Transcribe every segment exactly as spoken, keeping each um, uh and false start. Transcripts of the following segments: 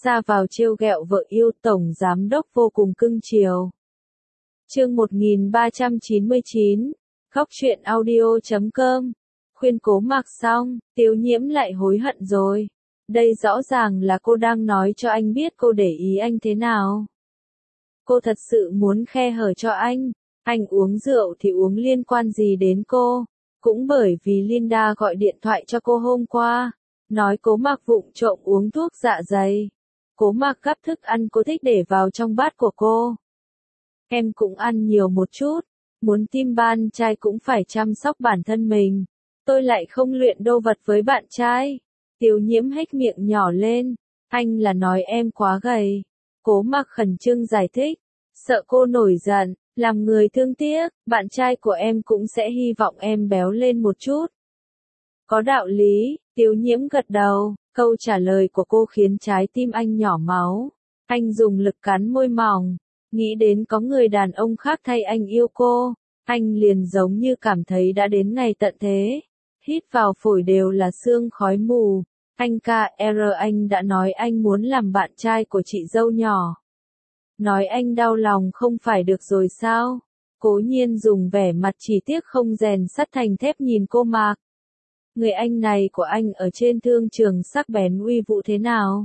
ra vào trêu ghẹo vợ yêu, tổng giám đốc vô cùng cưng chiều. Chương một nghìn ba trăm chín mươi chín, Góc truyện audio chấm com. Khuyên Cố Mạc xong, Tiêu Nhiễm lại hối hận rồi. Đây rõ ràng là cô đang nói cho anh biết cô để ý anh thế nào. Cô thật sự muốn khe hở cho anh. Anh uống rượu thì uống liên quan gì đến cô? Cũng bởi vì Linda gọi điện thoại cho cô hôm qua, nói Cố Mạc vụng trộm uống thuốc dạ dày. Cố Mạc gắp thức ăn cô thích để vào trong bát của cô. Em cũng ăn nhiều một chút, muốn tim ban trai cũng phải chăm sóc bản thân mình. Tôi lại không luyện đô vật với bạn trai. Tiêu Nhiễm hếch miệng nhỏ lên, anh là nói em quá gầy. Cố Mạc khẩn trương giải thích, sợ cô nổi giận, làm người thương tiếc, bạn trai của em cũng sẽ hy vọng em béo lên một chút. Có đạo lý, Tiêu Nhiễm gật đầu, câu trả lời của cô khiến trái tim anh nhỏ máu. Anh dùng lực cắn môi mỏng, nghĩ đến có người đàn ông khác thay anh yêu cô, anh liền giống như cảm thấy đã đến ngày tận thế. Hít vào phổi đều là sương khói mù. Anh ca er anh đã nói anh muốn làm bạn trai của chị dâu nhỏ. Nói anh đau lòng không phải được rồi sao? Cố Nhiên dùng vẻ mặt chỉ tiếc không rèn sắt thành thép nhìn cô Mạc. Người anh này của anh ở trên thương trường sắc bén uy vũ thế nào?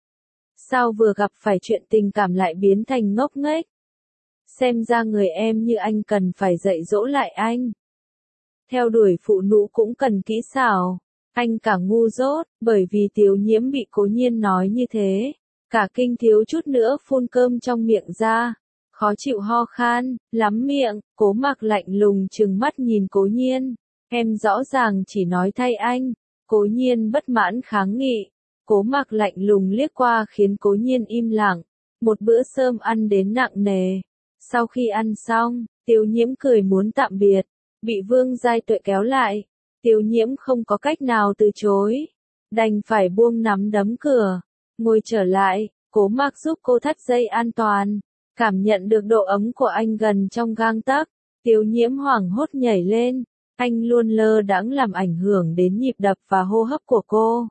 Sao vừa gặp phải chuyện tình cảm lại biến thành ngốc nghếch? Xem ra người em như anh cần phải dạy dỗ lại anh. Theo đuổi phụ nữ cũng cần kỹ xảo. Anh cả ngu dốt, bởi vì Tiêu Nhiễm bị Cố Nhiên nói như thế. Cả kinh thiếu chút nữa phun cơm trong miệng ra. Khó chịu ho khan, lắm miệng, Cố Mạc lạnh lùng trừng mắt nhìn Cố Nhiên. Em rõ ràng chỉ nói thay anh. Cố Nhiên bất mãn kháng nghị. Cố Mạc lạnh lùng liếc qua khiến Cố Nhiên im lặng. Một bữa cơm ăn đến nặng nề. Sau khi ăn xong, Tiêu Nhiễm cười muốn tạm biệt. Bị Vương Giai Tuệ kéo lại. Tiêu Nhiễm không có cách nào từ chối. Đành phải buông nắm đấm cửa. Ngồi trở lại, Cố Mạc giúp cô thắt dây an toàn. Cảm nhận được độ ấm của anh gần trong gang tấc. Tiêu Nhiễm hoảng hốt nhảy lên. Anh luôn lơ đãng làm ảnh hưởng đến nhịp đập và hô hấp của cô.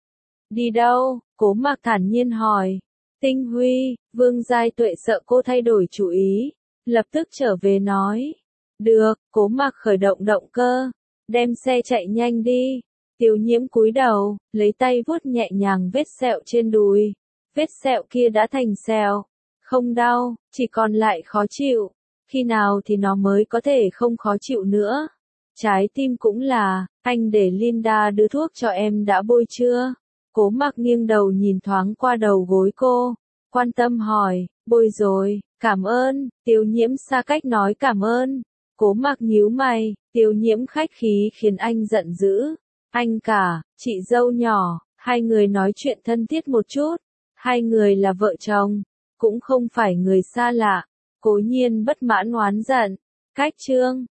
Đi đâu? Cố Mạc thản nhiên hỏi. Tinh Huy, Vương Giai Tuệ sợ cô thay đổi chủ ý. Lập tức trở về nói. Được, Cố Mạc khởi động động cơ. Đem xe chạy nhanh đi. Tiêu Nhiễm cúi đầu, lấy tay vuốt nhẹ nhàng vết sẹo trên đùi. Vết sẹo kia đã thành sẹo. Không đau, chỉ còn lại khó chịu. Khi nào thì nó mới có thể không khó chịu nữa? Trái tim cũng là, anh để Linda đưa thuốc cho em đã bôi chưa? Cố Mạc nghiêng đầu nhìn thoáng qua đầu gối cô. Quan tâm hỏi, bôi rồi, cảm ơn. Tiêu Nhiễm xa cách nói cảm ơn. Cố Mạc nhíu mày, Tiêu Nhiễm khách khí khiến anh giận dữ. Anh cả, chị dâu nhỏ, hai người nói chuyện thân thiết một chút. Hai người là vợ chồng, cũng không phải người xa lạ. Cố Nhiên bất mãn oán giận. Cách chương,